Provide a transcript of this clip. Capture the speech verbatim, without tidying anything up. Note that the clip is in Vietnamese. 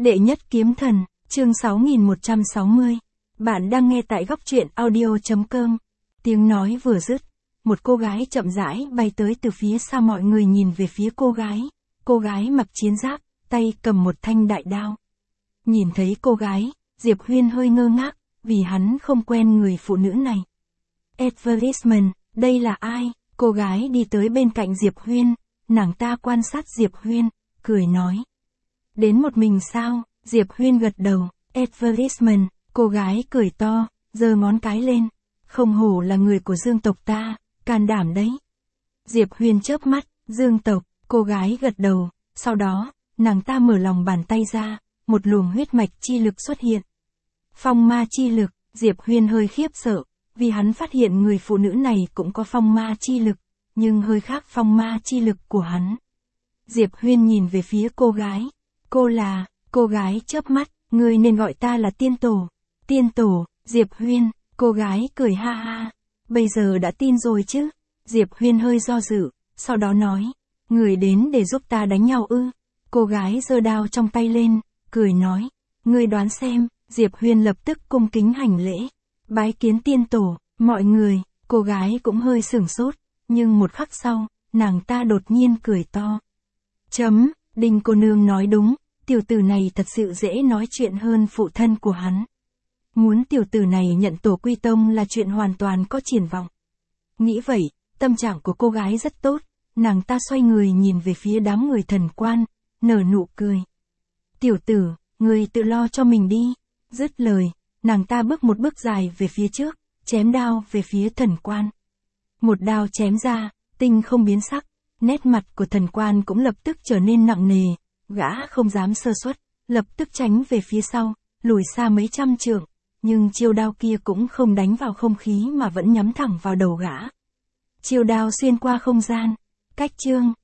Đệ nhất kiếm thần, chương sáu nghìn một trăm sáu mươi. Bạn đang nghe tại góc truyện audio chấm com. Tiếng nói vừa dứt, một cô gái chậm rãi bay tới từ phía xa, mọi người nhìn về phía cô gái. Cô gái mặc chiến giáp, tay cầm một thanh đại đao. Nhìn thấy cô gái, Diệp Huyên hơi ngơ ngác, vì hắn không quen người phụ nữ này. Advertisement, đây là ai? Cô gái đi tới bên cạnh Diệp Huyên, nàng ta quan sát Diệp Huyên, cười nói. Đến một mình sao? Diệp Huyên gật đầu. Advertisement, cô gái cười to, giơ ngón cái lên. Không hổ là người của Dương tộc ta, can đảm đấy. Diệp Huyên chớp mắt, Dương tộc, cô gái gật đầu, sau đó, nàng ta mở lòng bàn tay ra, một luồng huyết mạch chi lực xuất hiện. Phong ma chi lực, Diệp Huyên hơi khiếp sợ, vì hắn phát hiện người phụ nữ này cũng có phong ma chi lực, nhưng hơi khác phong ma chi lực của hắn. Diệp Huyên nhìn về phía cô gái. Cô là, cô gái chớp mắt, người nên gọi ta là tiên tổ. Tiên tổ, Diệp Huyên, cô gái cười ha ha. Bây giờ đã tin rồi chứ? Diệp Huyên hơi do dự, sau đó nói. Người đến để giúp ta đánh nhau ư? Cô gái giơ đao trong tay lên, cười nói. Người đoán xem. Diệp Huyên lập tức cung kính hành lễ. Bái kiến tiên tổ, mọi người. Cô gái cũng hơi sửng sốt, nhưng một khắc sau, nàng ta đột nhiên cười to. Chấm, Đinh cô nương nói đúng, tiểu tử này thật sự dễ nói chuyện hơn phụ thân của hắn. Muốn tiểu tử này nhận tổ quy tông là chuyện hoàn toàn có triển vọng. Nghĩ vậy, tâm trạng của cô gái rất tốt, nàng ta xoay người nhìn về phía đám người thần quan, nở nụ cười. Tiểu tử, người tự lo cho mình đi. Dứt lời, nàng ta bước một bước dài về phía trước, chém đao về phía thần quan. Một đao chém ra, tinh không biến sắc, nét mặt của thần quan cũng lập tức trở nên nặng nề, gã không dám sơ suất, lập tức tránh về phía sau, lùi xa mấy trăm trượng, nhưng chiêu đao kia cũng không đánh vào không khí mà vẫn nhắm thẳng vào đầu gã. Chiêu đao xuyên qua không gian, cách chương,